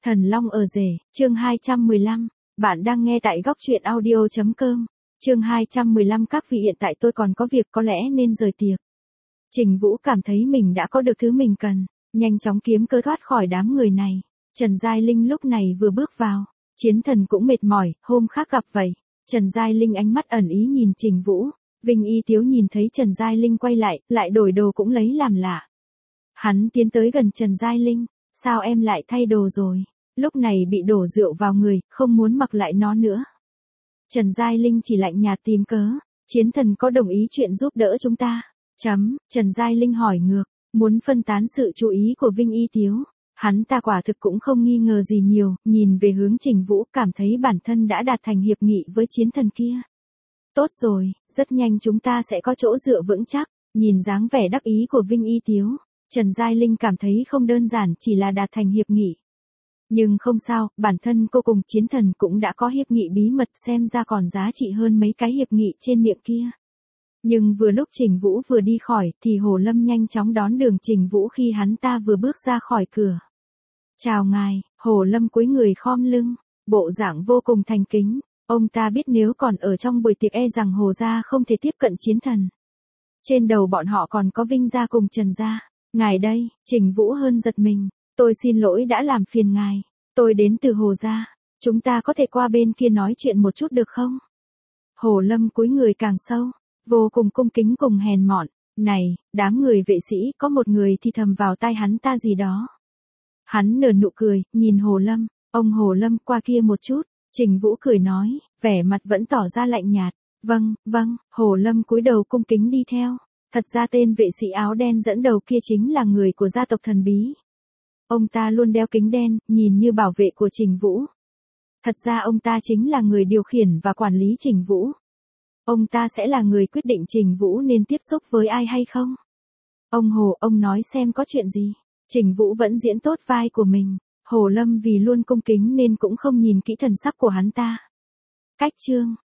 Thần Long ở rể, chương 215. Bạn đang nghe tại góc truyện audio.com. Chương 215. Các vị, hiện tại tôi còn có việc, có lẽ nên rời tiệc. Trình Vũ cảm thấy mình đã có được thứ mình cần, nhanh chóng kiếm cơ thoát khỏi đám người này. Trần Giai Linh lúc này vừa bước vào, Chiến Thần cũng mệt mỏi, hôm khác gặp vậy. Trần Giai Linh ánh mắt ẩn ý nhìn Trình Vũ. Vinh Y Tiếu nhìn thấy Trần Giai Linh quay lại đổi đồ cũng lấy làm lạ. Hắn tiến tới gần Trần Giai Linh, sao em lại thay đồ rồi? Lúc này bị đổ rượu vào người, không muốn mặc lại nó nữa. Trần Giai Linh chỉ lạnh nhạt tìm cớ, Chiến Thần có đồng ý chuyện giúp đỡ chúng ta? Trần Giai Linh hỏi ngược, muốn phân tán sự chú ý của Vinh Y Tiếu. Hắn ta quả thực cũng không nghi ngờ gì nhiều, nhìn về hướng Trình Vũ cảm thấy bản thân đã đạt thành hiệp nghị với Chiến Thần kia. Tốt rồi, rất nhanh chúng ta sẽ có chỗ dựa vững chắc, nhìn dáng vẻ đắc ý của Vinh Y Tiếu. Trần Giai Linh cảm thấy không đơn giản chỉ là đạt thành hiệp nghị. Nhưng không sao, bản thân cô cùng Chiến Thần cũng đã có hiệp nghị bí mật, xem ra còn giá trị hơn mấy cái hiệp nghị trên miệng kia. Nhưng vừa lúc Trình Vũ vừa đi khỏi thì Hồ Lâm nhanh chóng đón đường Trình Vũ khi hắn ta vừa bước ra khỏi cửa. Chào ngài. Hồ Lâm cúi người khom lưng, bộ dạng vô cùng thành kính. Ông ta biết nếu còn ở trong buổi tiệc e rằng Hồ gia không thể tiếp cận Chiến Thần. Trên đầu bọn họ còn có Vinh gia cùng Trần gia. Ngài đây. Trình Vũ hơn giật mình. Tôi xin lỗi đã làm phiền ngài. Tôi đến từ Hồ gia. Chúng ta có thể qua bên kia nói chuyện một chút được không? Hồ Lâm cúi người càng sâu, vô cùng cung kính cùng hèn mọn. Này, đám người vệ sĩ, có một người thì thầm vào tai hắn ta gì đó. Hắn nở nụ cười, nhìn Hồ Lâm. Ông Hồ Lâm, qua kia một chút. Trình Vũ cười nói, vẻ mặt vẫn tỏ ra lạnh nhạt. Vâng. Hồ Lâm cúi đầu cung kính đi theo. Thật ra tên vệ sĩ áo đen dẫn đầu kia chính là người của gia tộc thần bí. Ông ta luôn đeo kính đen, nhìn như bảo vệ của Trình Vũ. Thật ra ông ta chính là người điều khiển và quản lý Trình Vũ. Ông ta sẽ là người quyết định Trình Vũ nên tiếp xúc với ai hay không. Ông Hồ, ông nói xem có chuyện gì. Trình Vũ vẫn diễn tốt vai của mình. Hồ Lâm vì luôn cung kính nên cũng không nhìn kỹ thần sắc của hắn ta. Cách chương,